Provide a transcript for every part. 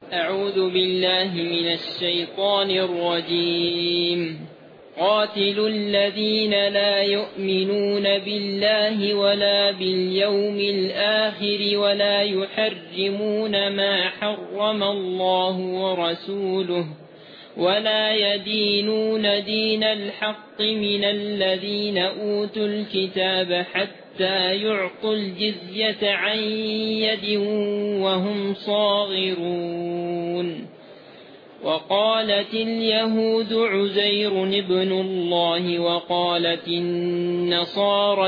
أعوذ بالله من الشيطان الرجيم. قاتلوا الذين لا يؤمنون بالله ولا باليوم الآخر ولا يحرمون ما حرم الله ورسوله ولا يدينون دين الحق من الذين أوتوا الكتاب حتى يعطوا الجزية عن يد وهم صاغرون. وقالت اليهود عزير ابن الله وقالت النصارى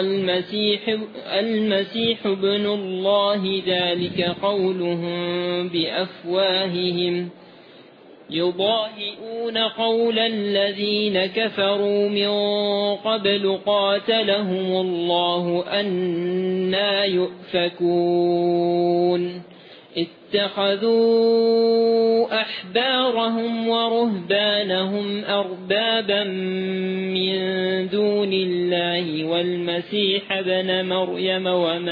المسيح ابن الله، ذلك قولهم بأفواههم يضاهئون قول الذين كفروا من قبل قاتلهم الله أنى يؤفكون. اتخذوا أحبارهم ورهبانهم أربابا من دون الله والمسيح ابن مريم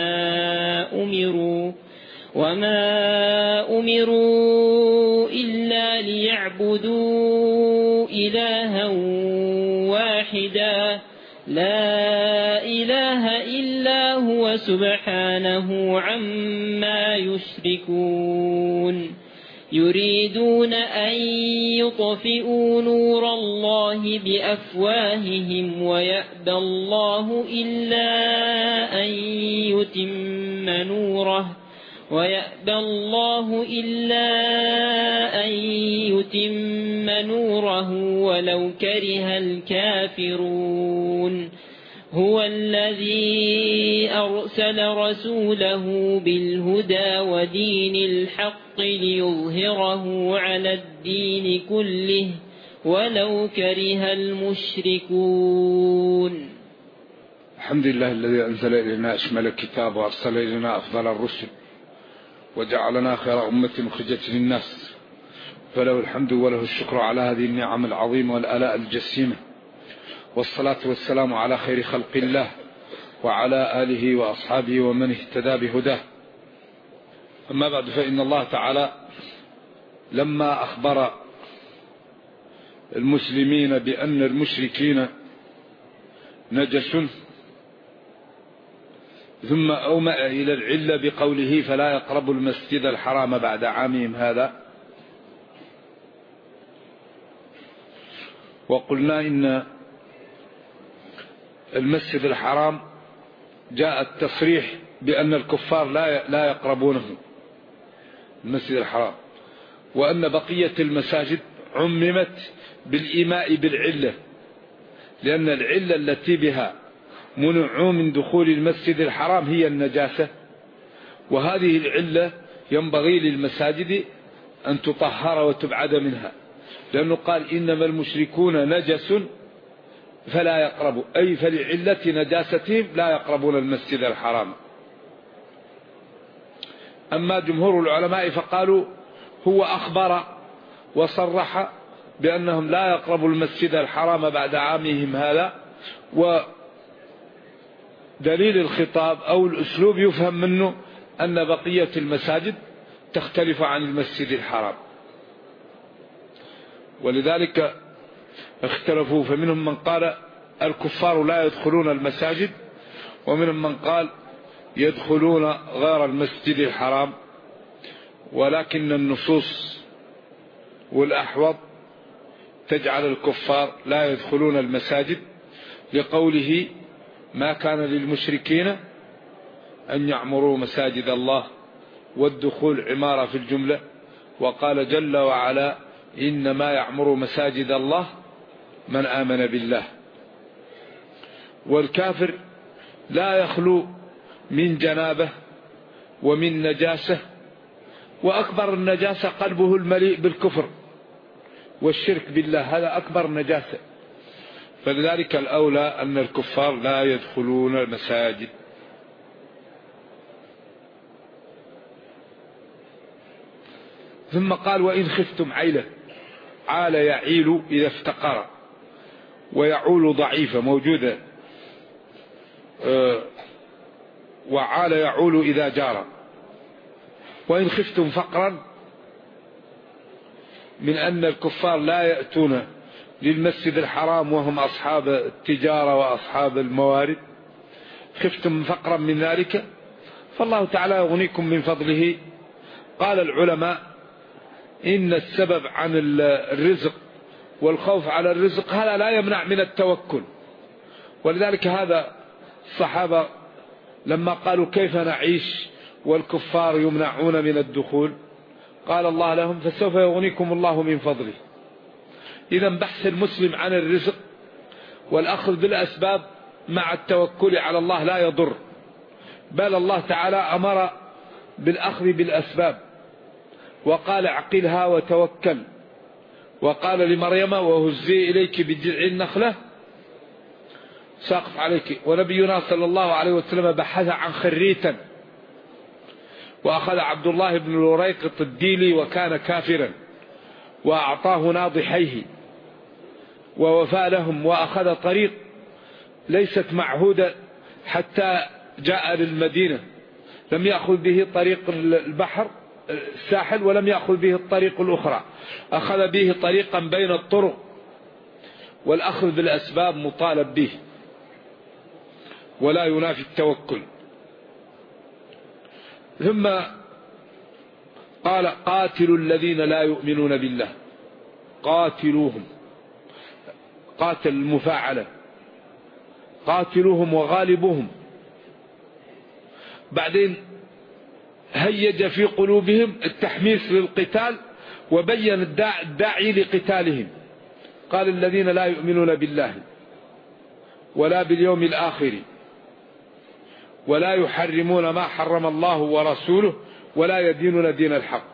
وما أمروا إلا ليعبدوا إلها واحدا لا إله إلا هو سبحانه عما يشركون. يريدون أن يطفئوا نور الله بأفواههم ويأبى الله إلا أن يتم نوره ولو كره الكافرون. هو الذي أرسل رسوله بالهدى ودين الحق ليظهره على الدين كله ولو كره المشركون. الحمد لله الذي أنزل إلينا أشمل الكتاب وأرسل إلينا أفضل الرسل وجعلنا خير أمة أخرجت للناس، فله الحمد وله الشكر على هذه النعم العظيمة والآلاء الجسيمة، والصلاة والسلام على خير خلق الله وعلى آله وأصحابه ومن اهتدى بهداه. أما بعد، فإن الله تعالى لما أخبر المسلمين بأن المشركين نجس ثم أومأ إلى العلة بقوله فلا يقربوا المسجد الحرام بعد عامهم هذا، وقلنا إن المسجد الحرام جاء التصريح بأن الكفار لا يقربونه المسجد الحرام، وأن بقية المساجد عممت بالإيماء بالعلة، لأن العلة التي بها منعوا من دخول المسجد الحرام هي النجاسة، وهذه العلة ينبغي للمساجد أن تطهر وتبعد منها، لأنه قال إنما المشركون نجس فلا يقربوا، أي فلعلة نجاستهم لا يقربون المسجد الحرام. أما جمهور العلماء فقالوا هو أخبر وصرح بأنهم لا يقربوا المسجد الحرام بعد عامهم هذا، ودليل الخطاب أو الأسلوب يفهم منه أن بقية المساجد تختلف عن المسجد الحرام، ولذلك اختلفوا، فمنهم من قال الكفار لا يدخلون المساجد، ومنهم من قال يدخلون غير المسجد الحرام، ولكن النصوص والأحوط تجعل الكفار لا يدخلون المساجد، لقوله ما كان للمشركين أن يعمروا مساجد الله، والدخول عمارة في الجملة، وقال جل وعلا إنما يعمر مساجد الله من آمن بالله. والكافر لا يخلو من جنابه ومن نجاسة، وأكبر النجاسة قلبه المليء بالكفر والشرك بالله، هذا أكبر نجاسة، فلذلك الأولى أن الكفار لا يدخلون المساجد. ثم قال وإن خفتم عيلة، عال يعيل إذا افتقر، ويعول ضعيفة موجودة، وعال يعول إذا جار. وإن خفتم فقرا من أن الكفار لا يأتون للمسجد الحرام وهم أصحاب التجارة وأصحاب الموارد، خفتم فقرا من ذلك، فالله تعالى يغنيكم من فضله. قال العلماء إن السبب عن الرزق والخوف على الرزق هذا لا يمنع من التوكل، ولذلك هذا الصحابة لما قالوا كيف نعيش والكفار يمنعون من الدخول، قال الله لهم فسوف يغنيكم الله من فضله. إذا بحث المسلم عن الرزق والأخذ بالأسباب مع التوكل على الله لا يضر، بل الله تعالى أمر بالأخذ بالأسباب وقال اعقلها وتوكل، وقال لمريم وهزي إليك بجذع النخلة ساقط عليك. ونبينا صلى الله عليه وسلم بحث عن خريتا، وأخذ عبد الله بن الوريقط الديلي وكان كافرا وأعطاه ناضحيه ووفى لهم، وأخذ طريق ليست معهودة حتى جاء للمدينة، لم يأخذ به طريق البحر الساحل ولم يأخذ به الطريق الأخرى، أخذ به طريقا بين الطرق، والأخذ بالأسباب مطالب به ولا ينافي التوكل. ثم قال قاتلوا الذين لا يؤمنون بالله، قاتلوهم، قاتل المفاعلة، قاتلوهم وغالبوهم. بعدين هيج في قلوبهم التحميس للقتال وبين الداعي لقتالهم، قال الذين لا يؤمنون بالله ولا باليوم الآخر ولا يحرمون ما حرم الله ورسوله ولا يدينون دين الحق.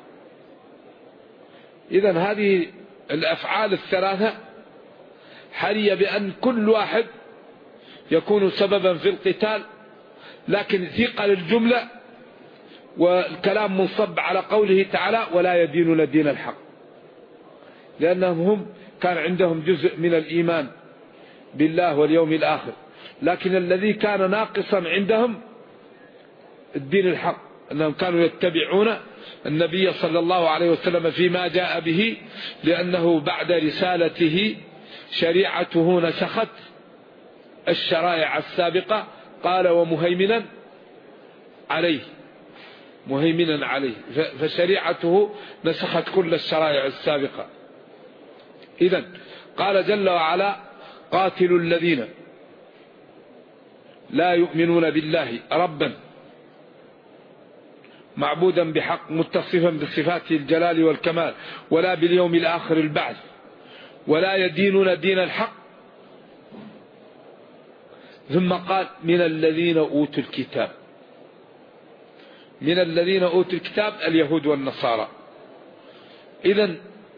إذن هذه الأفعال الثلاثة حري بأن كل واحد يكون سببا في القتال، لكن ثقل الجملة والكلام منصب على قوله تعالى ولا يدينون دين الحق، لأنهم هم كان عندهم جزء من الإيمان بالله واليوم الآخر، لكن الذي كان ناقصا عندهم الدين الحق، أنهم كانوا يتبعون النبي صلى الله عليه وسلم فيما جاء به، لأنه بعد رسالته شريعته نسخت الشرائع السابقة، قال ومهيمنا عليه، مهيمنا عليه، فشريعته نسخت كل الشرائع السابقة. إذن قال جل وعلا قاتلوا الذين لا يؤمنون بالله ربا معبودا بحق متصفا بصفات الجلال والكمال ولا باليوم الآخر البعث ولا يدينون دين الحق. ثم قال من الذين أوتوا الكتاب، من الذين أوتوا الكتاب اليهود والنصارى. إذن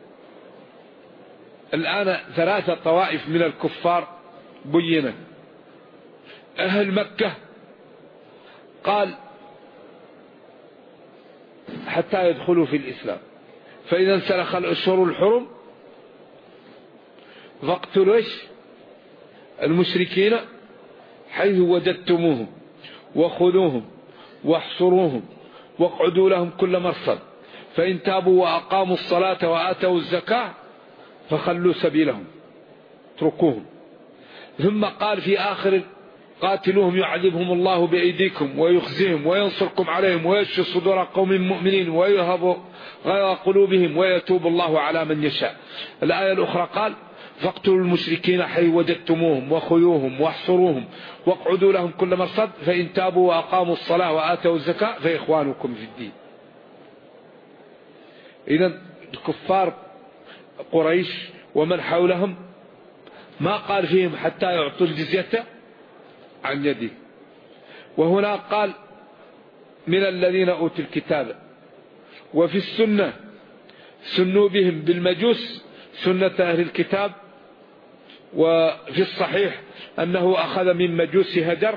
الآن ثلاثة طوائف من الكفار بينا. أهل مكة قال حتى يدخلوا في الإسلام، فإذا انسلخ الأشهر الحرم فاقتلوا المشركين حيث وجدتموهم وخذوهم واحصروهم واقعدوا لهم كل مرصد، فإن تابوا وأقاموا الصلاة وآتوا الزكاة فخلوا سبيلهم اتركوهم. ثم قال في آخر قاتلوهم يعذبهم الله بأيديكم ويخزيهم وينصركم عليهم ويشفي صدور قوم مؤمنين ويهب غير قلوبهم ويتوب الله على من يشاء. الآية الأخرى قال فاقتلوا المشركين حيث وجدتموهم وخذوهم واحصروهم واقعدوا لهم كل مرصد، فإن تابوا وأقاموا الصلاة وآتوا الزكاة فإخوانكم في الدين. إذن الكفار قريش ومن حولهم ما قال فيهم حتى يعطوا الجزية عن يده. وهنا قال من الذين أوتوا الكتاب، وفي السنة سنوا بهم بالمجوس سنة أهل الكتاب، وفي الصحيح أنه أخذ من مجوس هجر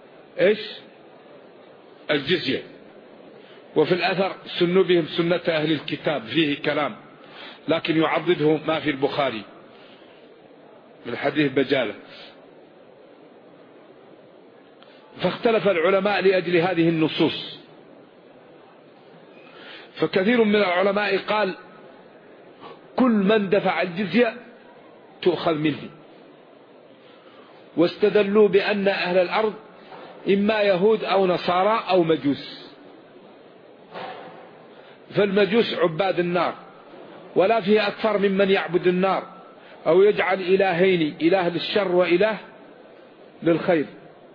الجزية. وفي الأثر سنوا بهم سنة أهل الكتاب، فيه كلام لكن يعضده ما في البخاري من حديث بجالة. فاختلف العلماء لأجل هذه النصوص، فكثير من العلماء قال كل من دفع الجزية تؤخذ منه. واستدلوا بأن أهل الأرض إما يهود أو نصارى أو مجوس، فالمجوس عباد النار، ولا فيه أكثر ممن يعبد النار أو يجعل إلهين، إله للشر وإله للخير.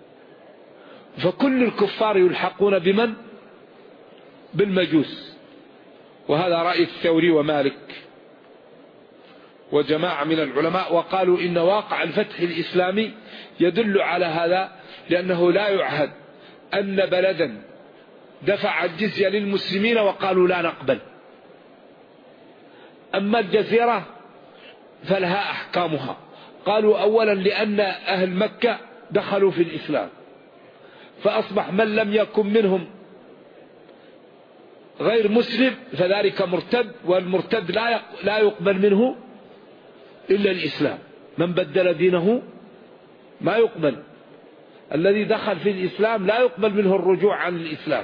فكل الكفار يلحقون بمن؟ بالمجوس. وهذا رأي الثوري ومالك وجماعة من العلماء، وقالوا إن واقع الفتح الإسلامي يدل على هذا، لأنه لا يعهد أن بلدا دفع الجزية للمسلمين وقالوا لا نقبل. أما الجزيرة فلها أحكامها. قالوا أولا لأن أهل مكة دخلوا في الإسلام، فأصبح من لم يكن منهم غير مسلم فذلك مرتد، والمرتد لا يقبل منه إلا الإسلام. من بدل دينه ما يقبل. الذي دخل في الإسلام لا يقبل منه الرجوع عن الإسلام.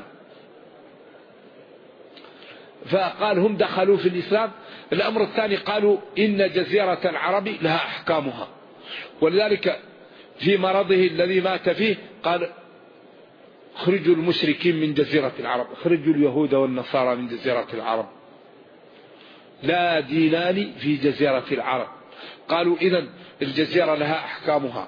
فقال هم دخلوا في الإسلام. الأمر الثاني قالوا إن جزيرة العرب لها أحكامها، ولذلك في مرضه الذي مات فيه قال اخرجوا المشركين من جزيرة العرب، اخرجوا اليهود والنصارى من جزيرة العرب، لا دينان في جزيرة العرب. قالوا إذن الجزيرة لها أحكامها.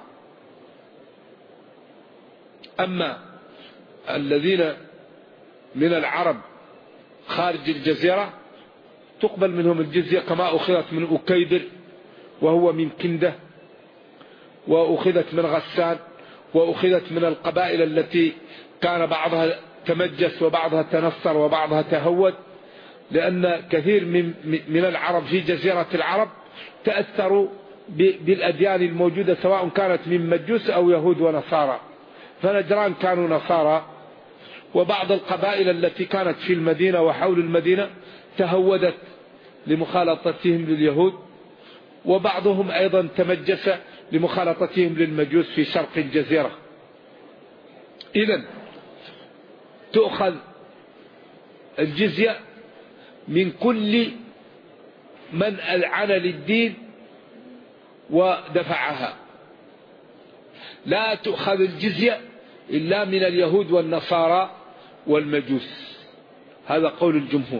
أما الذين من العرب خارج الجزيرة تقبل منهم الجزية، كما أخذت من أكيدر وهو من كندة، وأخذت من غسان، وأخذت من القبائل التي كان بعضها تمجس وبعضها تنصر وبعضها تهود، لأن كثير من العرب في جزيرة العرب تأثروا بالأديان الموجودة سواء كانت من مجوس أو يهود ونصارى. فنجران كانوا نصارى، وبعض القبائل التي كانت في المدينة وحول المدينة تهودت لمخالطتهم لليهود، وبعضهم أيضا تمجس لمخالطتهم للمجوس في شرق الجزيرة. إذن تؤخذ الجزية من كل من أذعن للدين ودفعها. لا تؤخذ الجزية إلا من اليهود والنصارى والمجوس. هذا قول الجمهور.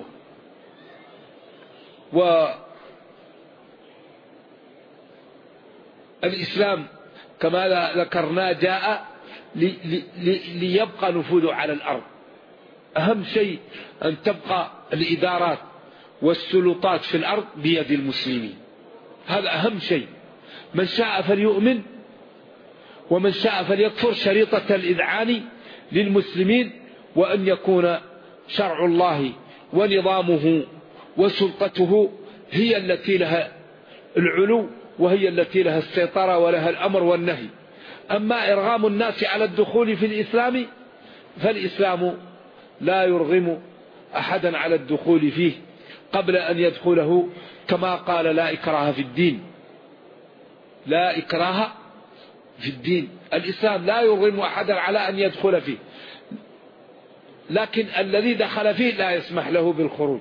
والإسلام كما ذكرنا جاء ليبقى نفوذه على الأرض. أهم شيء أن تبقى الإدارات والسلطات في الأرض بيد المسلمين. هذا أهم شيء. من شاء فليؤمن ومن شاء فليكفر. شريطة الإذعان للمسلمين، وأن يكون شرع الله ونظامه وسلطته هي التي لها العلو، وهي التي لها السيطرة ولها الأمر والنهي. أما إرغام الناس على الدخول في الإسلام فالإسلام لا يرغم أحدا على الدخول فيه قبل أن يدخله، كما قال لا إكراه في الدين. لا إكراه في الدين. الإسلام لا يرغم أحدا على أن يدخل فيه، لكن الذي دخل فيه لا يسمح له بالخروج.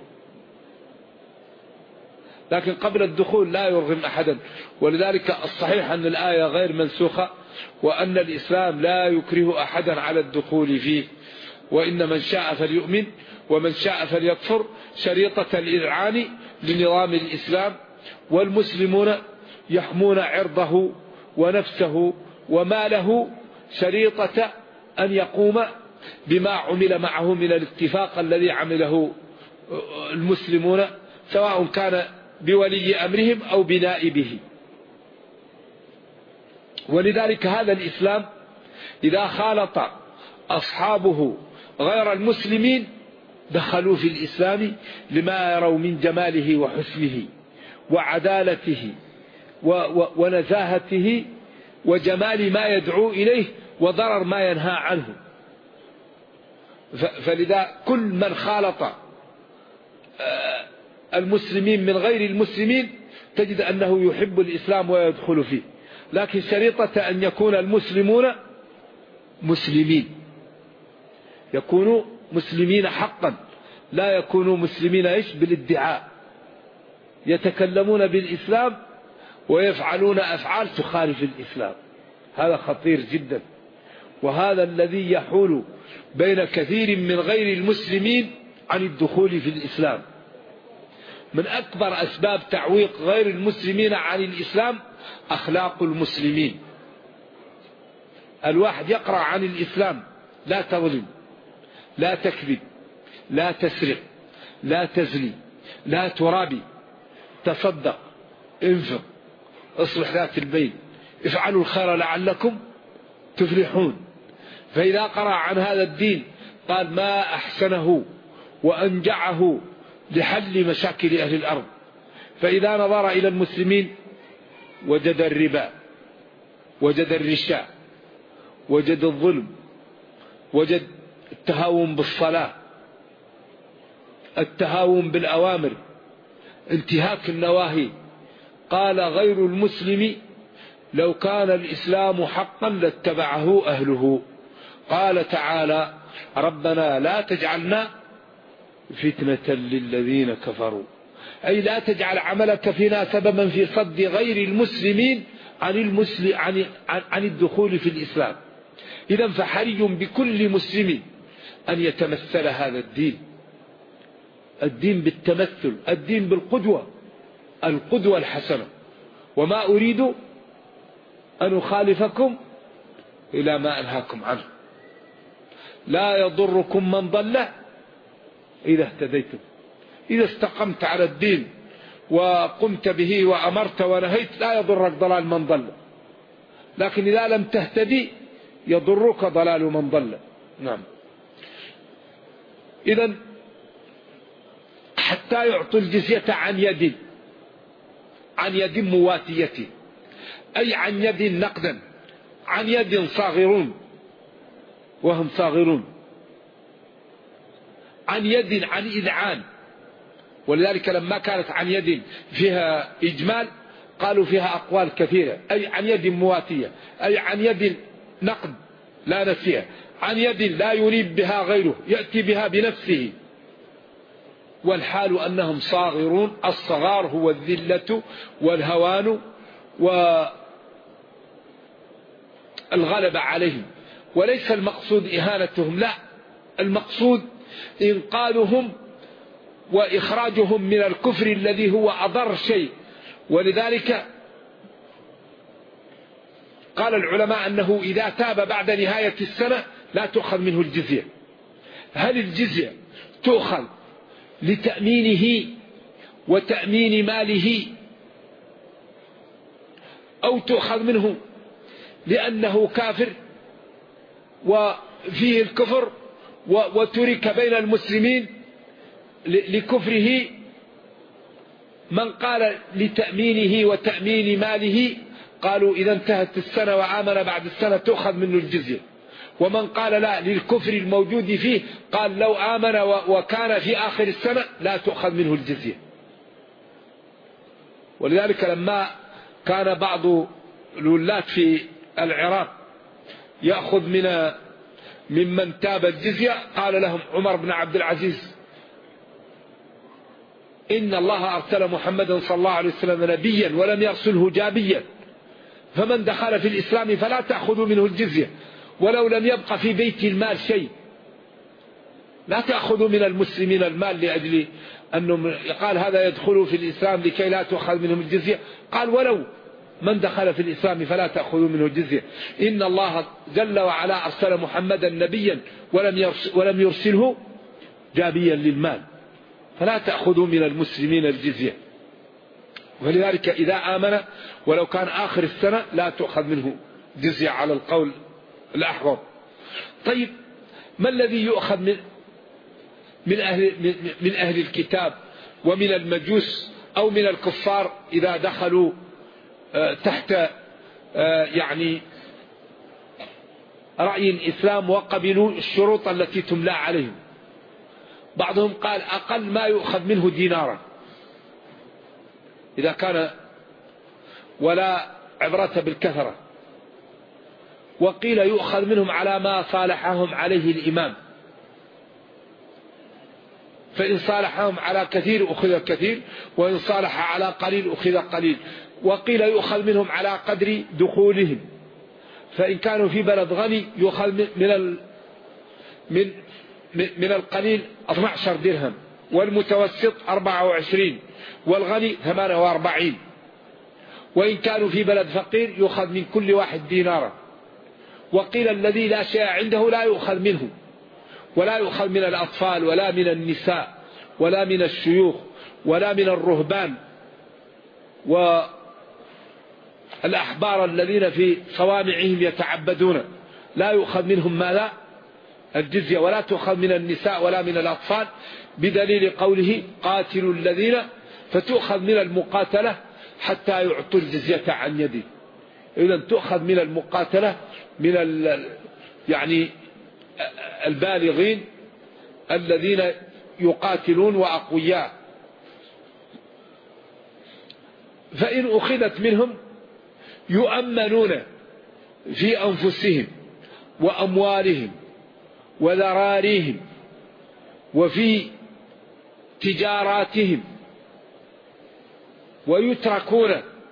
لكن قبل الدخول لا يرغم أحدا. ولذلك الصحيح أن الآية غير منسوخة، وأن الإسلام لا يكره أحدا على الدخول فيه، وإن من شاء فليؤمن ومن شاء فليكفر. شريطة الإذعان لنظام الإسلام، والمسلمون يحمون عرضه ونفسه وماله شريطة أن يقوم بما عمل معه من الاتفاق الذي عمله المسلمون، سواء كان بولي أمرهم أو بنائبه. ولذلك هذا الإسلام إذا خالط أصحابه غير المسلمين دخلوا في الإسلام لما يروا من جماله وحسنه وعدالته ونزاهته وجمال ما يدعو إليه وضرر ما ينهى عنه. فلذا كل من خالط المسلمين من غير المسلمين تجد أنه يحب الإسلام ويدخل فيه. لكن شريطة أن يكون المسلمون مسلمين، يكونوا مسلمين حقا، لا يكونوا مسلمين بالادعاء، يتكلمون بالإسلام ويفعلون أفعال تخالف الإسلام. هذا خطير جدا، وهذا الذي يحول بين كثير من غير المسلمين عن الدخول في الإسلام. من أكبر أسباب تعويق غير المسلمين عن الإسلام أخلاق المسلمين. الواحد يقرأ عن الإسلام: لا تظلم، لا تكذب، لا تسرق، لا تزني، لا ترابي، تصدق، انفق، اصلح ذات البين، افعلوا الخير لعلكم تفلحون. فإذا قرأ عن هذا الدين قال: ما أحسنه وأنجعه لحل مشاكل أهل الأرض. فإذا نظر إلى المسلمين وجد الربا، وجد الرشاء، وجد الظلم، وجد التهاون بالصلاة، التهاون بالأوامر، انتهاك النواهي. قال غير المسلم: لو كان الإسلام حقا لاتبعه أهله. قال تعالى: ربنا لا تجعلنا فتنة للذين كفروا، أي لا تجعل عملك فينا سببا في صد غير المسلمين عن الدخول في الإسلام. إذن فحري بكل مسلم أن يتمثل هذا الدين بالتمثل، الدين بالقدوة، القدوة الحسنة. وما أريد أن أخالفكم إلى ما أنهاكم عنه. لا يضركم من ضل إذا اهتديتم. إذا استقمت على الدين وقمت به وأمرت ونهيت لا يضرك ضلال من ضل، لكن إذا لم تهتدي يضرك ضلال من ضل. نعم. إذن حتى يعطوا الجزية عن يد مواتية، أي عن يد نقدا، عن يد صاغرون وهم صاغرون، عن يد عن إذعان. ولذلك لما كانت عن يد فيها إجمال قالوا فيها أقوال كثيرة، أي عن يد مواتية، أي عن يد نقد لا نسيها، عن يد لا يريد بها غيره، يأتي بها بنفسه. والحال أنهم صاغرون. الصغار هو الذلة والهوان والغلبة عليهم، وليس المقصود إهانتهم، لا، المقصود إنقاذهم وإخراجهم من الكفر الذي هو أضر شيء. ولذلك قال العلماء أنه إذا تاب بعد نهاية السنة لا تؤخذ منه الجزية. هل الجزية تؤخذ لتأمينه وتأمين ماله، أو تؤخذ منه لأنه كافر وفيه الكفر وترك بين المسلمين لكفره؟ من قال لتأمينه وتأمين ماله قالوا إذا انتهت السنة وآمن بعد السنة تؤخذ منه الجزية. ومن قال لا، للكفر الموجود فيه، قال لو آمن وكان في آخر السنة لا تؤخذ منه الجزية. ولذلك لما كان بعض الولاة في العراق يأخذ ممن تاب الجزية، قال لهم عمر بن عبد العزيز: إن الله أرسل محمدا صلى الله عليه وسلم نبيا ولم يرسله جابيا، فمن دخل في الإسلام فلا تأخذوا منه الجزية ولو لم يبق في بيت المال شيء. لا تأخذوا من المسلمين المال لأجل أنه قال هذا يدخل في الإسلام لكي لا تأخذ منهم الجزية. قال ولو من دخل في الإسلام فلا تأخذوا منه الجزية. إن الله جل وعلا أرسل محمدا نبيا ولم يرسله جابيا للمال، فلا تأخذوا من المسلمين الجزية. ولذلك إذا آمن ولو كان آخر السنة لا تأخذ منه جزية على القول الأحوط. طيب ما الذي يؤخذ من أهل الكتاب ومن المجوس أو من الكفار إذا دخلوا تحت يعني رأي الإسلام وقبلوا الشروط التي تملى عليهم؟ بعضهم قال أقل ما يؤخذ منه دينارا إذا كان، ولا عبرة بالكثرة. وقيل يؤخذ منهم على ما صالحهم عليه الإمام. فإن صالحهم على كثير أخذ كثير، وإن صالح على قليل أخذ قليل. وقيل يؤخذ منهم على قدر دخولهم، فإن كانوا في بلد غني يؤخذ من القليل 12 درهم، والمتوسط 24، والغني 48. وإن كانوا في بلد فقير يؤخذ من كل واحد دينارا. وقيل الذي لا شيء عنده لا يؤخذ منه، ولا يؤخذ من الأطفال ولا من النساء ولا من الشيوخ ولا من الرهبان والأحبار الذين في صوامعهم يتعبدون، لا يؤخذ منهم ماذا؟ الجزية. ولا تؤخذ من النساء ولا من الأطفال، بدليل قوله قاتلوا الذين، فتؤخذ من المقاتلة حتى يعطوا الجزية عن يد. إذن تؤخذ من المقاتلة من يعني البالغين الذين يقاتلون وأقوياء. فإن أخذت منهم يؤمنون في أنفسهم وأموالهم وذراريهم وفي تجاراتهم، ويتركون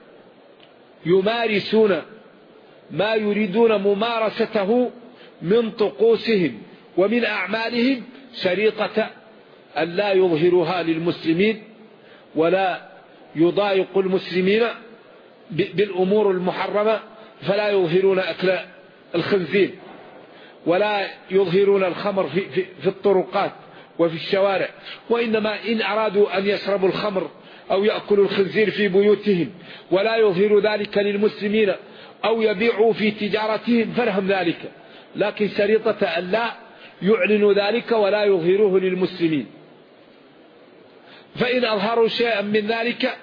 يمارسون ما يريدون ممارسته من طقوسهم ومن أعمالهم، شريطة أن لا يظهروها للمسلمين ولا يضايق المسلمين بالأمور المحرمة، فلا يظهرون أكل الخنزير، ولا يظهرون الخمر في الطرقات وفي الشوارع، وإنما إن أرادوا أن يشربوا الخمر أو يأكلوا الخنزير في بيوتهم ولا يظهروا ذلك للمسلمين أو يبيعوا في تجارتهم فلهم ذلك، لكن شريطة أن لا يعلنوا ذلك ولا يظهروه للمسلمين. فإن أظهروا شيئا من ذلك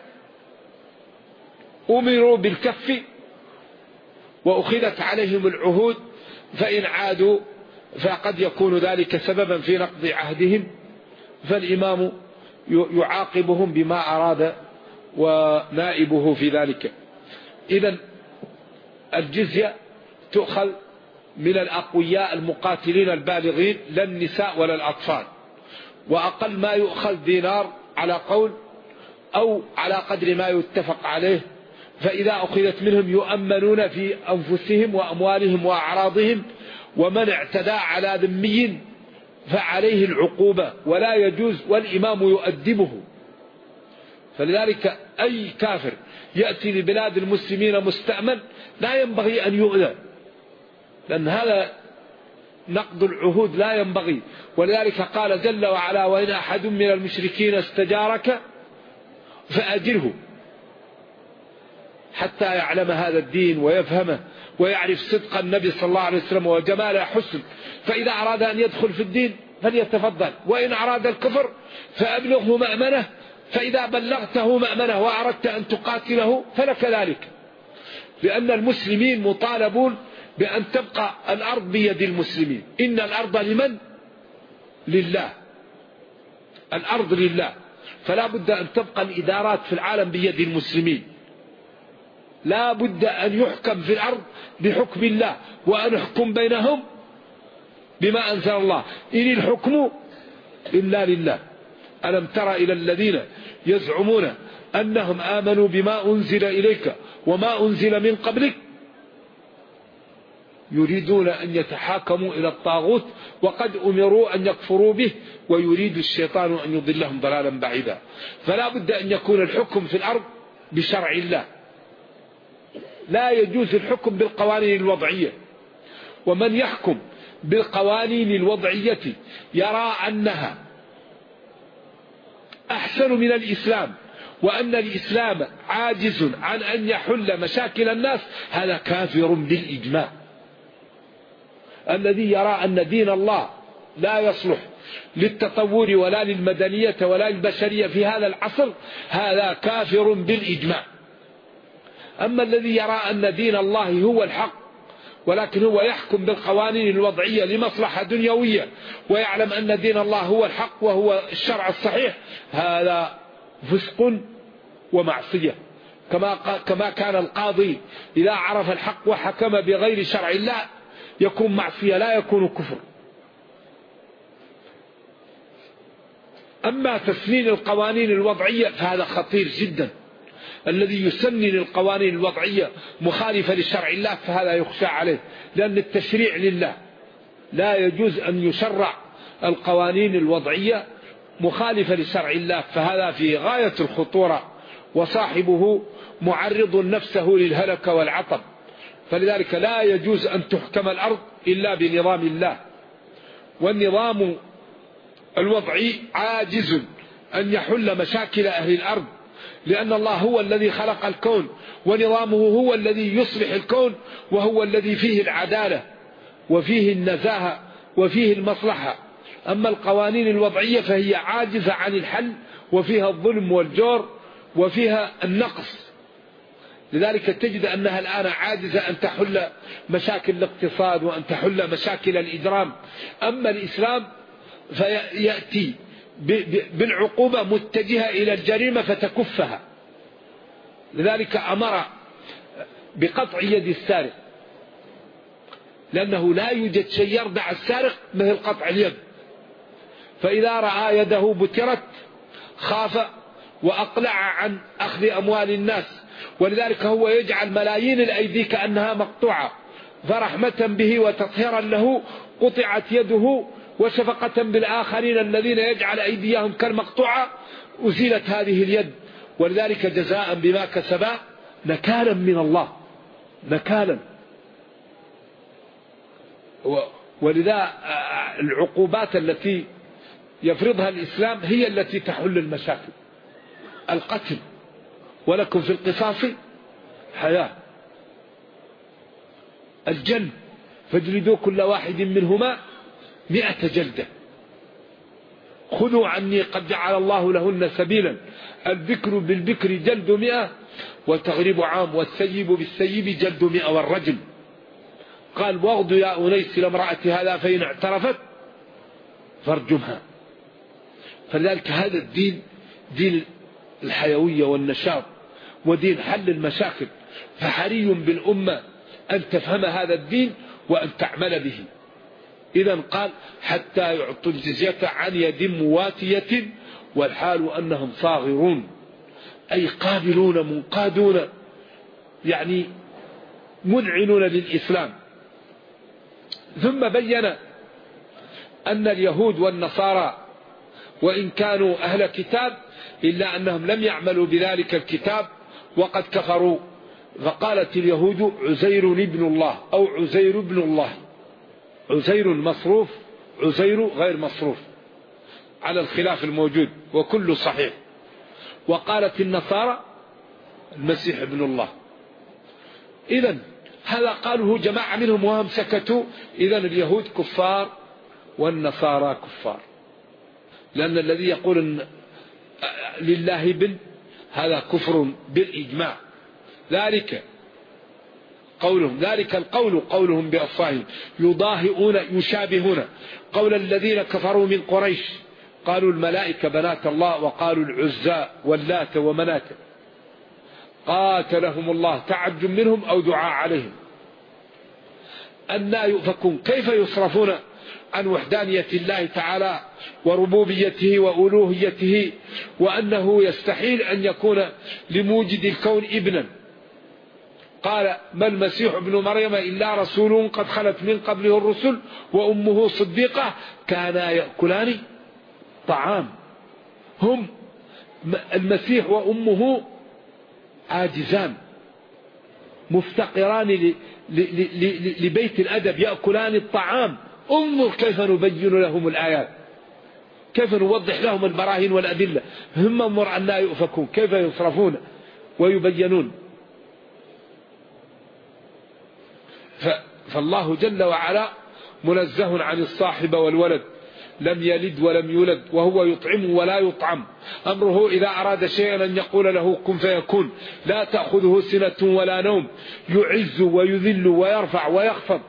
أمروا بالكف وأخذت عليهم العهود، فإن عادوا فقد يكون ذلك سببا في نقض عهدهم، فالإمام يعاقبهم بما أراد ونائبه في ذلك. إذن الجزية تؤخذ من الأقوياء المقاتلين البالغين، لا النساء ولا الأطفال، وأقل ما يؤخذ دينار على قول أو على قدر ما يتفق عليه. فإذا أخذت منهم يؤمنون في أنفسهم وأموالهم وأعراضهم، ومن اعتدى على ذمي فعليه العقوبة ولا يجوز، والإمام يؤدبه. فلذلك أي كافر يأتي لبلاد المسلمين مستأمن لا ينبغي أن يؤذى، لأن هذا نقض العهود لا ينبغي. ولذلك قال جل وعلا وإن أحد من المشركين استجارك فأجره حتى يعلم هذا الدين ويفهمه ويعرف صدق النبي صلى الله عليه وسلم وجمال حسن، فإذا أراد أن يدخل في الدين فليتفضل، وإن أراد الكفر فأبلغه مأمنه، فإذا بلغته مأمنه وأردت أن تقاتله فلك ذلك، لأن المسلمين مطالبون بأن تبقى الأرض بيد المسلمين. إن الأرض لمن؟ لله، الأرض لله، فلا بد أن تبقى الإدارات في العالم بيد المسلمين، لا بد أن يحكم في الأرض بحكم الله، وأن يحكم بينهم بما أنزل الله، إن الحكم إلا لله. ألم تر إلى الذين يزعمون أنهم آمنوا بما أنزل إليك وما أنزل من قبلك يريدون أن يتحاكموا إلى الطاغوت وقد أمروا أن يكفروا به ويريد الشيطان أن يضلهم ضلالا بعيدا. فلا بد أن يكون الحكم في الأرض بشرع الله، لا يجوز الحكم بالقوانين الوضعية. ومن يحكم بالقوانين الوضعية يرى أنها أحسن من الإسلام وأن الإسلام عاجز عن أن يحل مشاكل الناس، هذا كافر بالإجماع. الذي يرى أن دين الله لا يصلح للتطور ولا للمدنية ولا للبشرية في هذا العصر، هذا كافر بالإجماع. أما الذي يرى أن دين الله هو الحق ولكن هو يحكم بالقوانين الوضعية لمصلحة دنيوية، ويعلم أن دين الله هو الحق وهو الشرع الصحيح، هذا فسق ومعصية. كما كان القاضي إذا عرف الحق وحكم بغير شرع الله يكون معصية لا يكون كفر. أما تسنين القوانين الوضعية فهذا خطير جدا. الذي يسنن القوانين الوضعية مخالفة لشرع الله فهذا يخشى عليه، لأن التشريع لله، لا يجوز أن يشرع القوانين الوضعية مخالفة لشرع الله، فهذا في غاية الخطورة، وصاحبه معرض نفسه للهلك والعطب. فلذلك لا يجوز أن تحكم الأرض إلا بنظام الله، والنظام الوضعي عاجز أن يحل مشاكل أهل الأرض، لأن الله هو الذي خلق الكون، ونظامه هو الذي يصلح الكون، وهو الذي فيه العدالة وفيه النزاهة وفيه المصلحة. أما القوانين الوضعية فهي عاجزة عن الحل، وفيها الظلم والجور وفيها النقص. لذلك تجد أنها الآن عاجزة أن تحل مشاكل الاقتصاد وأن تحل مشاكل الإجرام. أما الإسلام فيأتي بالعقوبة متجهة إلى الجريمة فتكفها. لذلك أمر بقطع يد السارق، لأنه لا يوجد شيء يردع السارق مثل قطع اليد، فإذا رأى يده بترت خاف وأقلع عن أخذ أموال الناس. ولذلك هو يجعل ملايين الأيدي كأنها مقطوعة، فرحمة به وتطهيرا له قطعت يده، وشفقة بالآخرين الذين يجعل أيديهم كالمقطوعة أزيلت هذه اليد. ولذلك جزاء بما كسبا نكالا من الله، نكالا. ولذا العقوبات التي يفرضها الإسلام هي التي تحل المشاكل. القتل، ولكم في القصاص حياة. الجلد، فاجلدوا كل واحد منهما 100 جلدة. خذوا عني قد جعل الله لهن سبيلا، البكر بالبكر جلد 100 والتغريب عام، والسيب بالسيب جلد 100 والرجم. قال واغض يا أنيس لامرأة هذا فإن اعترفت فارجمها. فلذلك هذا الدين دين الحيوية والنشاط ودين حل المشاكل، فحري بالأمة أن تفهم هذا الدين وأن تعمل به. إذا قال حتى يعطوا الجزية عن يد مواتية والحال أنهم صاغرون، أي قابلون منقادون، يعني مذعنون للإسلام. ثم بين أن اليهود والنصارى وإن كانوا أهل كتاب إلا أنهم لم يعملوا بذلك الكتاب وقد كفروا. فقالت اليهود عزير ابن الله أو عزير ابن الله، عزير مصروف، عزير غير مصروف على الخلاف الموجود وكل صحيح. وقالت النصارى المسيح ابن الله. إذن هذا قاله جماعة منهم وهم سكتوا. إذن اليهود كفار والنصارى كفار، لأن الذي يقول إن لله ابن هذا كفر بالإجماع. ذلك القول قولهم بأفواههم يضاهئون يشابهون قول الذين كفروا من قريش، قالوا الملائكة بنات الله، وقالوا العزى واللات ومنات، قاتلهم الله تعجب منهم أو دعاء عليهم. أنى يؤفكون، كيف يصرفون عن وحدانية الله تعالى وربوبيته وألوهيته، وأنه يستحيل أن يكون لموجد الكون ابنا. قال ما المسيح ابن مريم إلا رسول قد خلت من قبله الرسل وأمه صديقة كانا يأكلان طعام. هم المسيح وأمه عاجزان مفتقران لبيت الأدب، يأكلان الطعام. انظر كيف نبين لهم الآيات، كيف نوضح لهم البراهين والأدلة. هم امر أن لا يؤفكون، كيف يصرفون ويبينون. فالله جل وعلا منزه عن الصاحب والولد، لم يلد ولم يولد، وهو يطعم ولا يطعم. أمره إذا أراد شيئا أن يقول له كن فيكون، لا تأخذه سنة ولا نوم، يعز ويذل ويرفع ويخفض.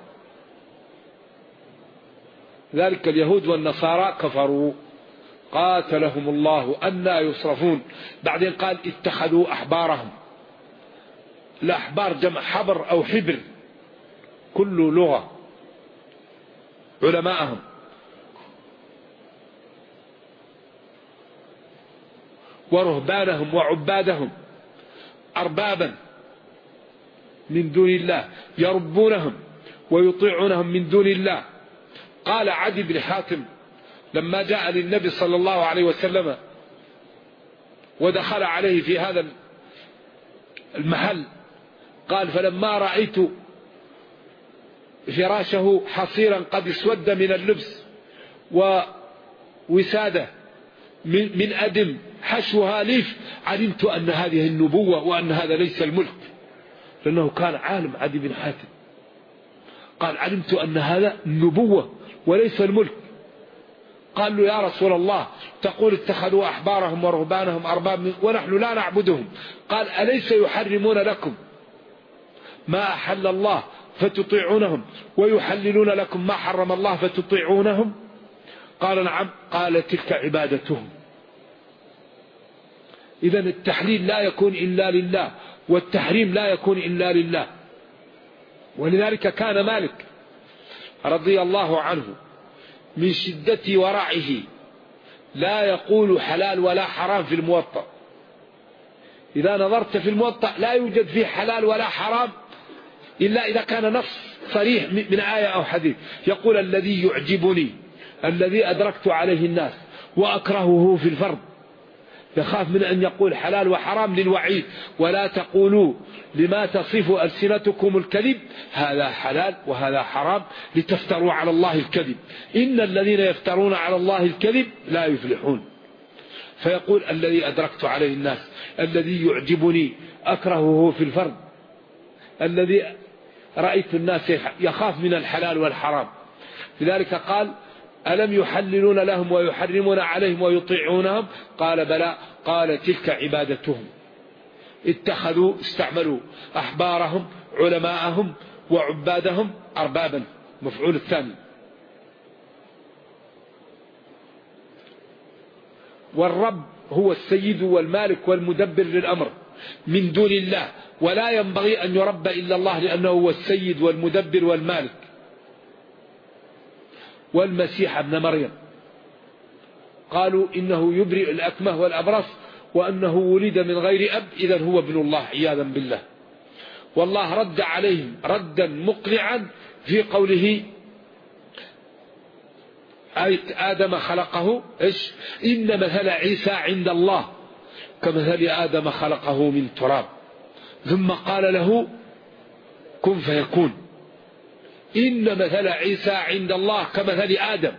ذلك اليهود والنصارى كفروا قاتلهم الله أنى يصرفون. بعدين قال اتخذوا أحبارهم، الأحبار جمع حبر أو حبر، كل لغة ورهبانهم وعبادهم أربابا من دون الله يربونهم ويطيعونهم من دون الله. قال عدي بن حاتم لما جاء للنبي صلى الله عليه وسلم ودخل عليه في هذا المحل، قال فلما رأيت فراشه حصيرا قد اسود من اللبس ووسادة من أدم حشوها ليف، علمت أن هذه النبوة وأن هذا ليس الملك، لأنه كان عالم عدي بن حاتم. قال علمت أن هذا النبوة وليس الملك. قال له يا رسول الله تقول اتخذوا أحبارهم ورهبانهم أرباب ونحن لا نعبدهم. قال أليس يحرمون لكم ما أحل الله فتطيعونهم ويحللون لكم ما حرم الله فتطيعونهم؟ قال نعم. قال تلك عبادتهم. إذن التحليل لا يكون إلا لله والتحريم لا يكون إلا لله. ولذلك كان مالك رضي الله عنه من شدة ورعه لا يقول حلال ولا حرام في الموطأ. إذا نظرت في الموطأ لا يوجد فيه حلال ولا حرام إلا إذا كان نص صريح من آية أو حديث. يقول الذي يعجبني الذي أدركت عليه الناس وأكرهه في الفرض. يخاف من أن يقول حلال وحرام للوعيد. ولا تقولوا لما تصف ألسنتكم الكذب هذا حلال وهذا حرام لتفتروا على الله الكذب إن الذين يفترون على الله الكذب لا يفلحون. فيقول الذي أدركت عليه الناس الذي يعجبني أكرهه في الفرد الذي رأيت الناس يخاف من الحلال والحرام. لذلك قال ألم يحللون لهم ويحرمون عليهم ويطيعونهم؟ قال بلى. قال تلك عبادتهم. اتخذوا استعملوا أحبارهم علماءهم وعبادهم أربابا. مفعول الثاني. والرب هو السيد والمالك والمدبر للأمر من دون الله، ولا ينبغي أن يربى إلا الله لأنه هو السيد والمدبر والمالك. والمسيح ابن مريم قالوا إنه يبرئ الأكمه والأبرص وأنه ولد من غير أب إذن هو ابن الله عياذا بالله. والله رد عليهم ردا مقنعا في قوله آدم خلقه إيش؟ إن مثل عيسى عند الله كمثل آدم خلقه من تراب ثم قال له كن فيكون. إن مثل عيسى عند الله كمثل آدم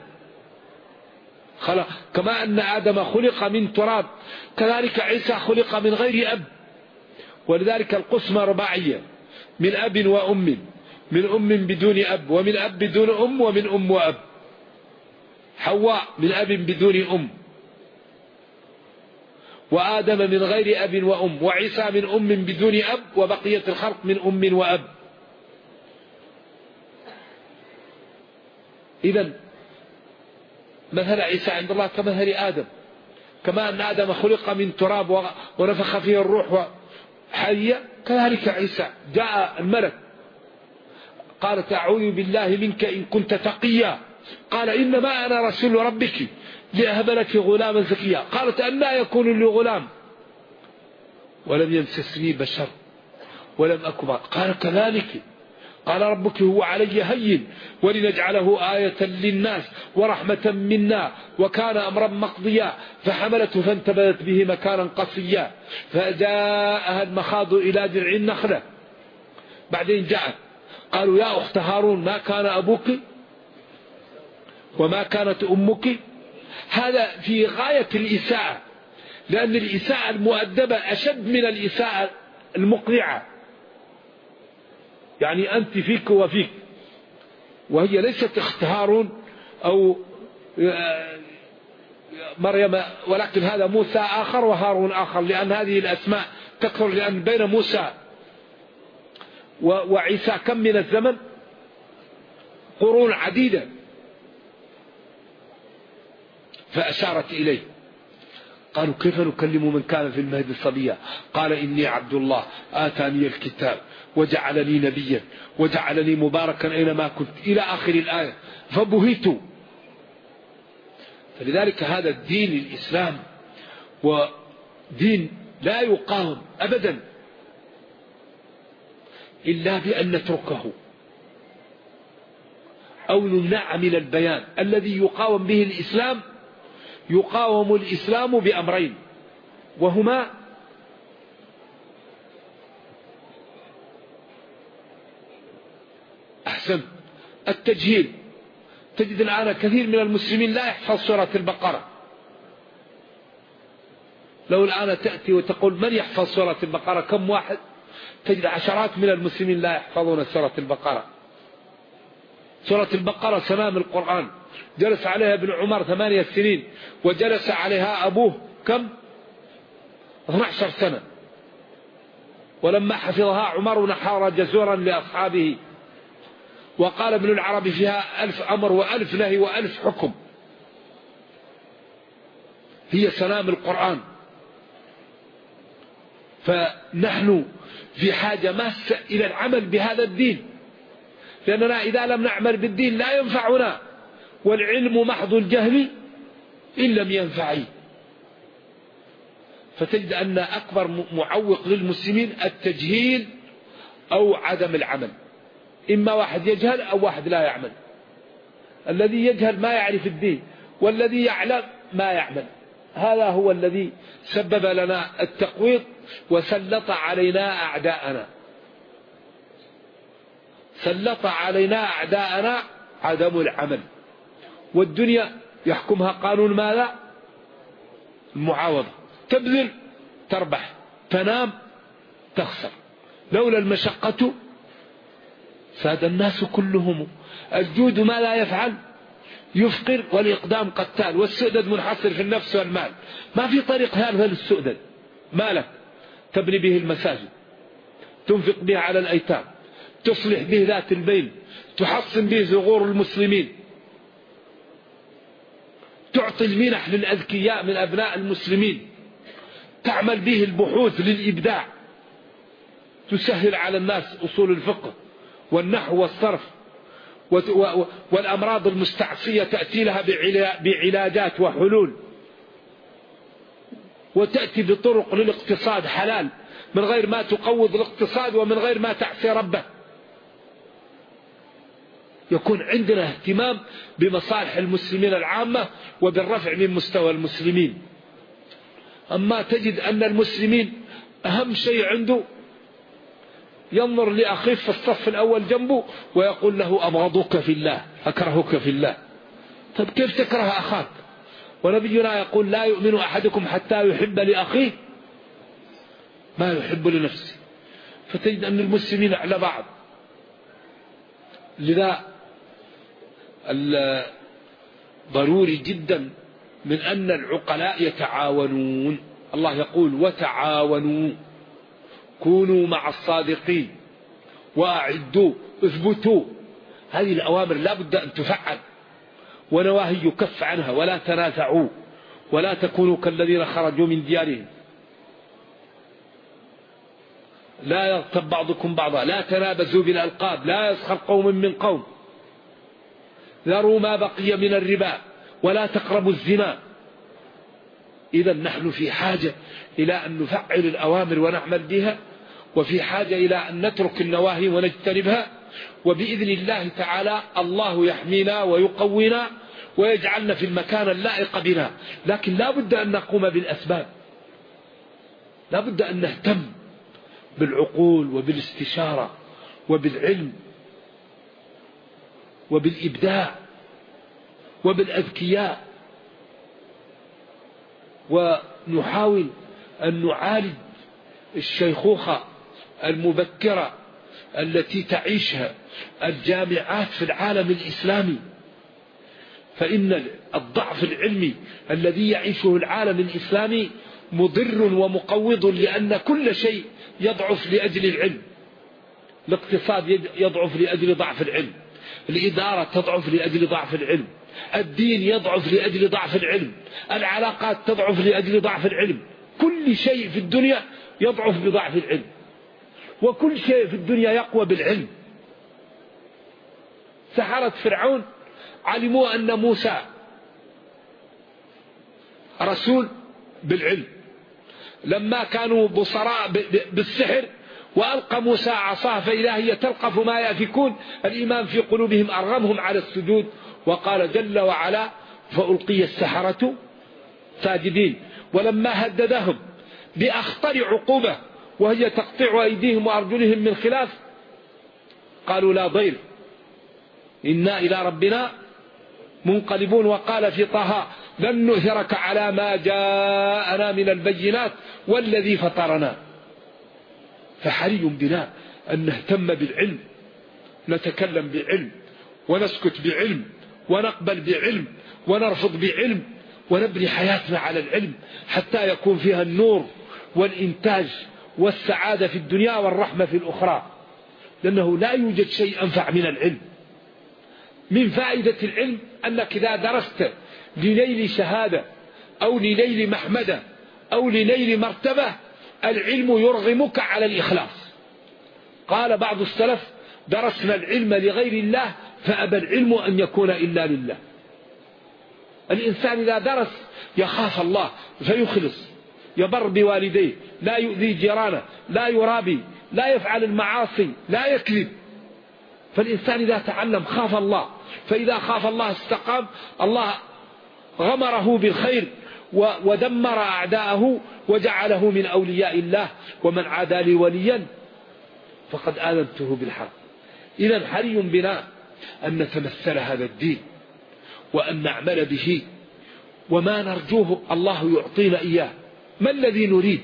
كما أن آدم خلق من تراب كذلك عيسى خلق من غير أب. ولذلك القسمة رباعية من أب وأم، من أم بدون أب ومن أب بدون أم ومن أم وأب. حواء من أب بدون أم، وآدم من غير أب وأم، وعيسى من أم بدون أب، وبقية الخلق من أم وأب. إذن مثل عيسى عند الله كمثل آدم، كما أن آدم خلق من تراب ونفخ فيه الروح وحيا كذلك عيسى. جاء الملك قالت أعوذ بالله منك إن كنت تقيا. قال إنما أنا رسول ربك لأهب لك غلاما زكيا. قالت أنى يكون لي غلام ولم يمسسني بشر ولم أك بغيا. قال كذلك قال ربك هو علي هين ولنجعله آية للناس ورحمة منا وكان أمرا مقضيا. فحملته فانتبذت به مكانا قصيا فجاءها المخاض إلى جذع النخلة. بعدين جاءت قالوا يا أخت هارون ما كان أبوك وما كانت أمك. هذا في غاية الإساءة، لأن الإساءة المؤدبة أشد من الإساءة المقنعة. يعني أنت فيك وفيك، وهي ليست أخت هارون أو مريم، ولكن هذا موسى آخر وهارون آخر، لأن هذه الأسماء تكثر، لأن بين موسى وعيسى كم من الزمن؟ قرون عديدة. فأشارت إليه قالوا كيف نكلم من كان في المهد صبيا؟ قال إني عبد الله آتاني الكتاب وجعلني نبيا وجعلني مباركا أينما كنت إلى آخر الآية. فبهيت. فلذلك هذا الدين الإسلام دين لا يقاوم أبدا إلا بأن نتركه أو نمنع من البيان. الذي يقاوم به الإسلام، يقاوم الإسلام بأمرين، وهما التجهيل. تجد الآن كثير من المسلمين لا يحفظ سورة البقرة. لو الآن تأتي وتقول من يحفظ سورة البقرة، كم واحد؟ تجد عشرات من المسلمين لا يحفظون سورة البقرة. سورة البقرة سنام القرآن، جلس عليها ابن عمر 8 سنين، وجلس عليها أبوه كم؟ 12 سنة. ولما حفظها عمر نحار جزورا لأصحابه، وقال ابن العربي فيها 1000 أمر و1000 نهي و1000 حكم. هي سلام القرآن. فنحن في حاجة ماسة إلى العمل بهذا الدين، لأننا إذا لم نعمل بالدين لا ينفعنا، والعلم محض الجهل إن لم ينفع. فتجد أن أكبر معوق للمسلمين التجهيل أو عدم العمل. إما واحد يجهل أو واحد لا يعمل. الذي يجهل ما يعرف الدين، والذي يعلم ما يعمل. هذا هو الذي سبب لنا التقويض وسلط علينا أعداءنا. سلط علينا أعداءنا عدم العمل. والدنيا يحكمها قانون ماذا؟ المعاوضة. تبذل تربح، تنام تخسر. لولا المشقة ساد الناس كلهم. الجود ما لا يفعل يفقر، والإقدام قتال، والسؤدد منحصر في النفس والمال. ما في طريق ثالث للسؤدد. مالك تبني به المساجد، تنفق به على الأيتام، تصلح به ذات البين، تحصن به ثغور المسلمين، تعطي المنح للأذكياء من أبناء المسلمين، تعمل به البحوث للإبداع، تسهل على الناس أصول الفقه والنحو والصرف، والأمراض المستعصية تأتي لها بعلاجات وحلول، وتأتي بطرق للاقتصاد حلال من غير ما تقوض الاقتصاد ومن غير ما تعصي ربه. يكون عندنا اهتمام بمصالح المسلمين العامة وبالرفع من مستوى المسلمين. أما تجد أن المسلمين أهم شيء عنده ينظر لأخيه في الصف الأول جنبه ويقول له أبغضك في الله، أكرهك في الله. طيب كيف تكره أخاك؟ ونبينا يقول لا يؤمن أحدكم حتى يحب لأخيه ما يحب لنفسه. فتجد أن المسلمين على بعض. لذا ضروري جدا من أن العقلاء يتعاونون. الله يقول وتعاونوا، كونوا مع الصادقين، وأعدوا، اثبتوا. هذه الأوامر لا بد أن تفعل، ونواهي يكف عنها. ولا تنازعوا، ولا تكونوا كالذين خرجوا من ديارهم، لا يغتب بعضكم بعضا، لا تنابزوا بالألقاب، لا يسخر قوم من قوم، ذروا ما بقي من الربا، ولا تقربوا الزنا. إذا نحن في حاجة إلى أن نفعل الأوامر ونعمل بها، وفي حاجة إلى أن نترك النواهي ونجتنبها. وبإذن الله تعالى الله يحمينا ويقوينا ويجعلنا في المكان اللائق بنا. لكن لا بد أن نقوم بالأسباب، لا بد أن نهتم بالعقول وبالاستشارة وبالعلم وبالإبداع وبالأذكياء، ونحاول أن نعالج الشيخوخة المبكرة التي تعيشها الجامعات في العالم الإسلامي. فإن الضعف العلمي الذي يعيشه العالم الإسلامي مضر ومقوض، لأن كل شيء يضعف لأجل العلم. الاقتصاد يضعف لأجل ضعف العلم، الإدارة تضعف لأجل ضعف العلم، الدين يضعف لأجل ضعف العلم، العلاقات تضعف لأجل ضعف العلم. كل شيء في الدنيا يضعف بضعف العلم، وكل شيء في الدنيا يقوى بالعلم. سحرة فرعون علموا أن موسى رسول بالعلم، لما كانوا بصراء بالسحر وألقى موسى عصاه فإذا هي تلقف ما يأفكون، الإيمان في قلوبهم أرغمهم على السجود، وقال جل وعلا فألقي السحرة ساجدين. ولما هددهم بأخطر عقوبة وهي تقطيع أيديهم وأرجلهم من خلاف قالوا لا ضير إنا إلى ربنا منقلبون. وقال في طه لن نؤثرك على ما جاءنا من البينات والذي فطرنا. فحري بنا أن نهتم بالعلم، نتكلم بعلم ونسكت بعلم ونقبل بعلم ونرفض بعلم، ونبني حياتنا على العلم حتى يكون فيها النور والإنتاج والسعادة في الدنيا والرحمة في الأخرى، لأنه لا يوجد شيء أنفع من العلم. من فائدة العلم أنك إذا درست لنيل شهادة أو لنيل محمدة أو لنيل مرتبة العلم يرغمك على الإخلاص. قال بعض السلف درسنا العلم لغير الله فأبى العلم أن يكون إلا لله. الإنسان إذا درس يخاف الله فيخلص، يبر بوالديه، لا يؤذي جيرانه، لا يرابي، لا يفعل المعاصي، لا يكذب. فالإنسان إذا تعلم خاف الله، فإذا خاف الله استقام، الله غمره بالخير ودمر أعداءه وجعله من أولياء الله. ومن عادى لي وليا فقد آذنته بالحرب. إذا حري بنا أن نتمثل هذا الدين وأن نعمل به، وما نرجوه الله يعطينا إياه. ما الذي نريد؟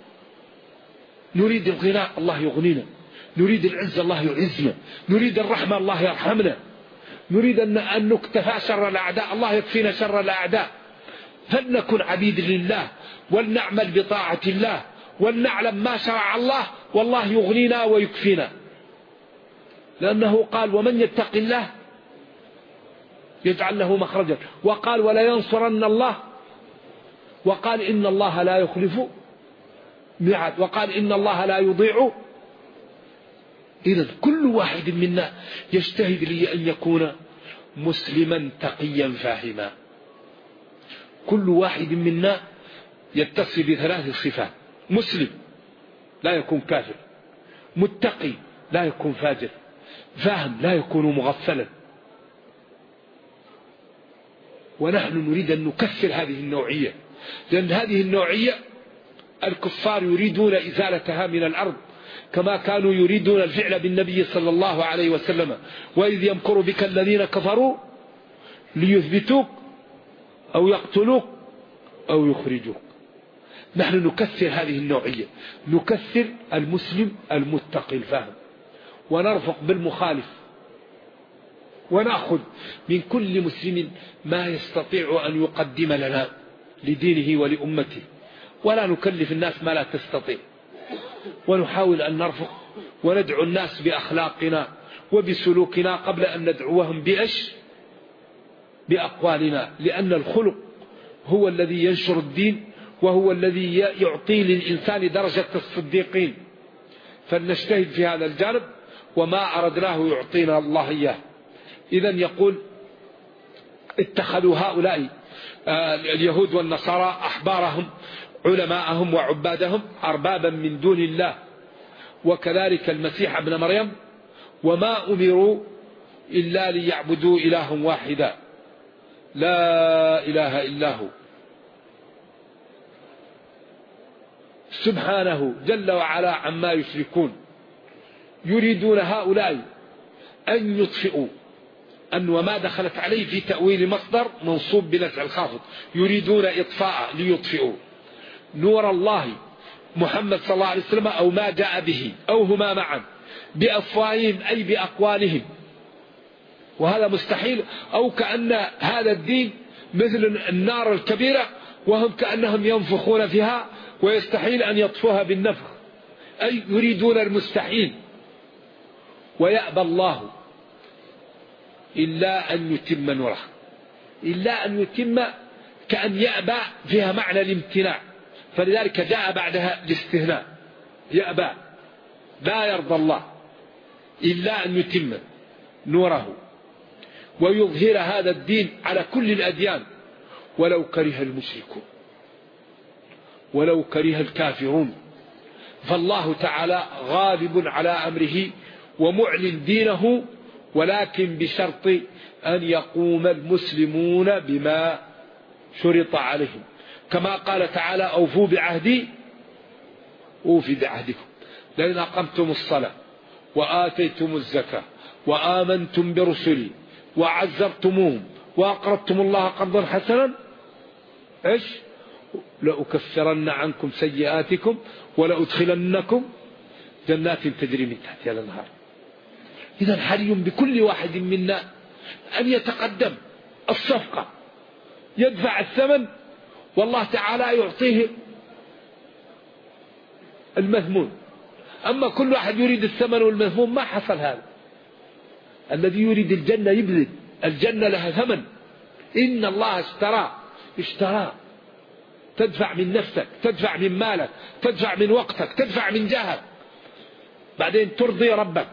نريد الغناء الله يغنينا، نريد العز الله يعزنا، نريد الرحمة الله يرحمنا، نريد أن نكتفى شر الأعداء الله يكفينا شر الأعداء. فلنكن عبيد لله ولنعمل بطاعة الله ولنعلم ما شرع الله، والله يغنينا ويكفينا، لأنه قال ومن يتق الله يجعل له مخرجا، وقال ولا ينصرن الله، وقال إن الله لا يخلف ميعاد، وقال إن الله لا يضيع. إذن كل واحد منا يجتهد لي أن يكون مسلما تقيا فاهما. كل واحد منا يتصف بثلاث صفات: مسلم لا يكون كافر، متقي لا يكون فاجر، فاهم لا يكون مغفلا. ونحن نريد أن نكسر هذه النوعية، لأن هذه النوعية الكفار يريدون إزالتها من الأرض كما كانوا يريدون الفعل بالنبي صلى الله عليه وسلم. وإذ يمكر بك الذين كفروا ليثبتوك أو يقتلوك أو يخرجوك. نحن نكسر هذه النوعية، نكسر المسلم المتقي الفاهم، ونرفق بالمخالف، ونأخذ من كل مسلم ما يستطيع أن يقدم لنا لدينه ولأمته، ولا نكلف الناس ما لا تستطيع. ونحاول أن نرفق وندعو الناس بأخلاقنا وبسلوكنا قبل أن ندعوهم بأقوالنا، لأن الخلق هو الذي ينشر الدين، وهو الذي يعطي للإنسان درجة الصديقين. فلنجتهد في هذا الجانب، وما أردناه يعطينا الله إياه. إذن يقول اتخذوا هؤلاء اليهود والنصارى أحبارهم علماءهم وعبادهم أربابا من دون الله، وكذلك المسيح ابن مريم، وما أمروا إلا ليعبدوا إله واحدا لا إله إلا هو سبحانه جل وعلا عما يشركون. يريدون هؤلاء أن يطفئوا أن وما دخلت عليه في تأويل مصدر منصوب بنزع الخافض، يريدون إطفاء ليطفئوا نور الله محمد صلى الله عليه وسلم أو ما جاء به أو هما معا بأفواههم أي بأقوالهم، وهذا مستحيل. أو كأن هذا الدين مثل النار الكبيرة وهم كأنهم ينفخون فيها ويستحيل أن يطفوها بالنفخ، أي يريدون المستحيل. ويأبى الله إلا أن يتم نوره، إلا أن يتم كأن يأبى فيها معنى الامتناع، فلذلك جاء بعدها الاستهناء. يأبى لا يرضى الله إلا أن يتم نوره ويظهر هذا الدين على كل الأديان ولو كره المشركون. ولو كره الكافرون. فالله تعالى غالب على أمره ومعلن دينه، ولكن بشرط أن يقوم المسلمون بما شرط عليهم، كما قال تعالى: أوفوا بعهدي أوفي بعهدكم. لئن أقمتم الصلاة وآتيتم الزكاة وآمنتم برسلي وعزرتموهم وأقرضتم الله قرضا حسنا لأكفرن عنكم سيئاتكم ولأدخلنكم جنات تجري من تحتها الأنهار. إذن حري بكل واحد منا أن يتقدم الصفقة، يدفع الثمن، والله تعالى يعطيه المذموم. أما كل واحد يريد الثمن والمذموم ما حصل هذا. الذي يريد الجنة يبذل، الجنة لها ثمن، إن الله اشترى. تدفع من نفسك، تدفع من مالك، تدفع من وقتك، تدفع من جهك، بعدين ترضي ربك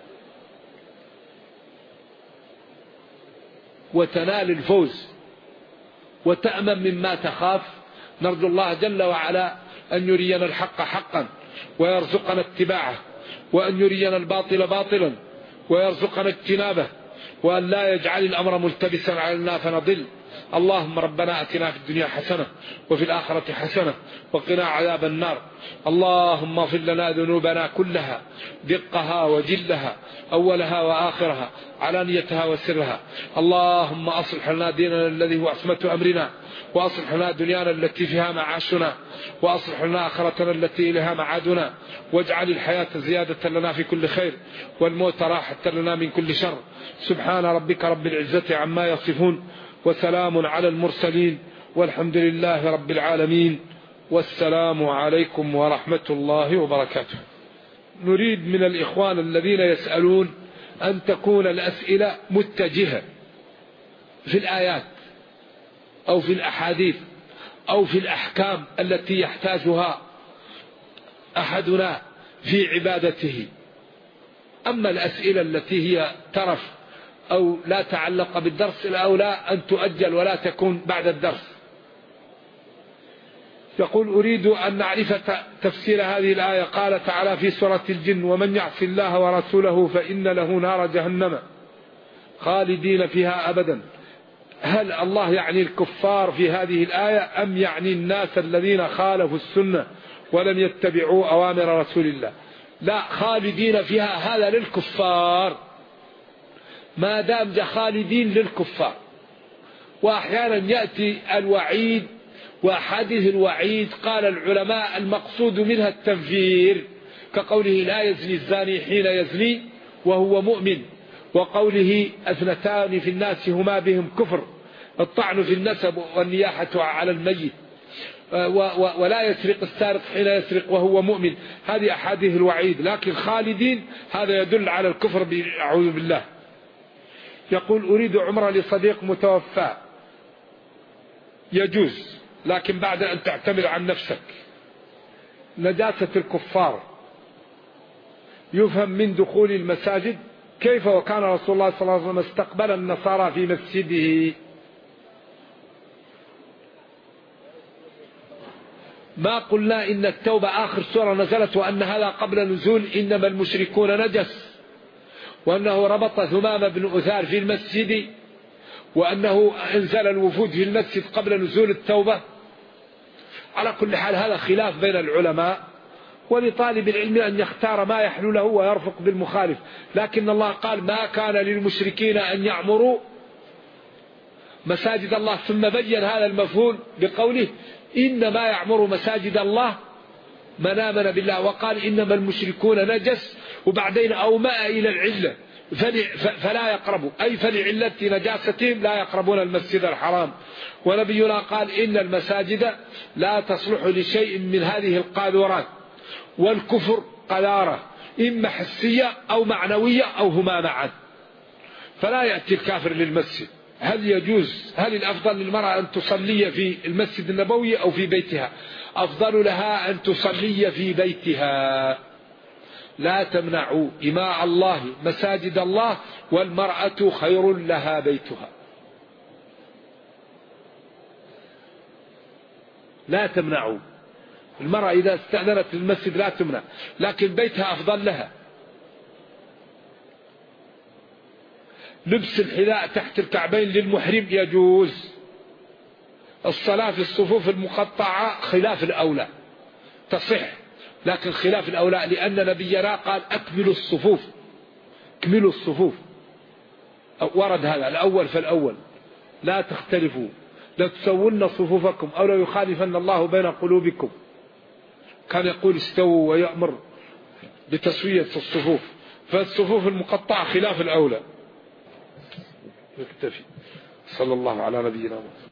وتنال الفوز وتأمن مما تخاف. نرجو الله جل وعلا أن يرينا الحق حقا ويرزقنا اتباعه، وأن يرينا الباطل باطلا ويرزقنا اجتنابه، وأن لا يجعل الأمر ملتبسا علينا فنضل. اللهم ربنا أتنا في الدنيا حسنة وفي الآخرة حسنة وقنا عذاب النار. اللهم اغفر لنا ذنوبنا كلها، دقها وجلها، أولها وآخرها، علانيتها وسرها. اللهم أصلح لنا ديننا الذي هو عصمة أمرنا، وأصلح لنا دنيانا التي فيها معاشنا، وأصلح لنا آخرتنا التي إليها معادنا، واجعل الحياة زيادة لنا في كل خير والموت راحة لنا من كل شر. سبحان ربك رب العزة عما يصفون، وسلام على المرسلين، والحمد لله رب العالمين، والسلام عليكم ورحمة الله وبركاته. نريد من الإخوان الذين يسألون أن تكون الأسئلة متجهة في الآيات أو في الأحاديث أو في الأحكام التي يحتاجها أحدنا في عبادته. أما الأسئلة التي هي ترف أو لا تعلق بالدرس الأولى أن تؤجل ولا تكون بعد الدرس. يقول: أريد أن نعرف تفسير هذه الآية. قال تعالى في سورة الجن: ومن يعص الله ورسوله فإن له نار جهنم خالدين فيها أبدا. هل الله يعني الكفار في هذه الآية أم يعني الناس الذين خالفوا السنة ولم يتبعوا أوامر رسول الله؟ لا، خالدين فيها هذا للكفار، ما دام خالدين للكفار. وأحيانا يأتي الوعيد وأحاديث الوعيد قال العلماء المقصود منها التنفير، كقوله: لا يزني الزاني حين يزني وهو مؤمن، وقوله: اثنتان في الناس هما بهم كفر، الطعن في النسب والنياحة على الميت، ولا يسرق السارق حين يسرق وهو مؤمن. هذه أحاديث الوعيد، لكن خالدين هذا يدل على الكفر، أعوذ بالله. يقول: أريد عمرة لصديق متوفى. يجوز، لكن بعد أن تعتمر عن نفسك. نجاسة الكفار يفهم من دخول المساجد. كيف وكان رسول الله صلى الله عليه وسلم استقبل النصارى في مسجده؟ ما قلنا إن التوبة آخر سورة نزلت وأن هذا قبل نزول إنما المشركون نجس، وأنه ربط ثمام بن أثار في المسجد، وأنه أنزل الوفود في المسجد قبل نزول التوبة. على كل حال هذا خلاف بين العلماء، ولطالب العلم أن يختار ما يحلو له ويرفق بالمخالف. لكن الله قال: ما كان للمشركين أن يعمروا مساجد الله، ثم بين هذا المفهوم بقوله: إنما يعمر مساجد الله من آمن بالله، وقال: إنما المشركون نجس، وبعدين أومأ إلى العلة فلا يقربوا، أي فلعلة نجاستهم لا يقربون المسجد الحرام. ونبينا قال: إن المساجد لا تصلح لشيء من هذه القاذورات. والكفر قذارة إما حسية أو معنوية أو هما معا، فلا يأتي الكافر للمسجد. هل يجوز، هل الأفضل للمرأة أن تصلي في المسجد النبوي أو في بيتها؟ أفضل لها أن تصلي في بيتها. لا تمنعوا إماء الله مساجد الله، والمرأة خير لها بيتها. لا تمنعوا المرأة إذا استأذنت للمسجد لا تمنع، لكن بيتها أفضل لها. لبس الحذاء تحت الكعبين للمحرم يجوز. الصلاة في الصفوف المقطعة خلاف الأولى، تصح لكن خلاف الأولى، لأن نبينا قال أكملوا الصفوف، اكملوا الصفوف، ورد هذا الأول فالأول، لا تختلفوا، لا تسون صفوفكم أو لا يخالفن الله بين قلوبكم. كان يقول استووا ويأمر بتسوية الصفوف، فالصفوف المقطعة خلاف الأولى. نكتفي. صلى الله على نبينا محمد.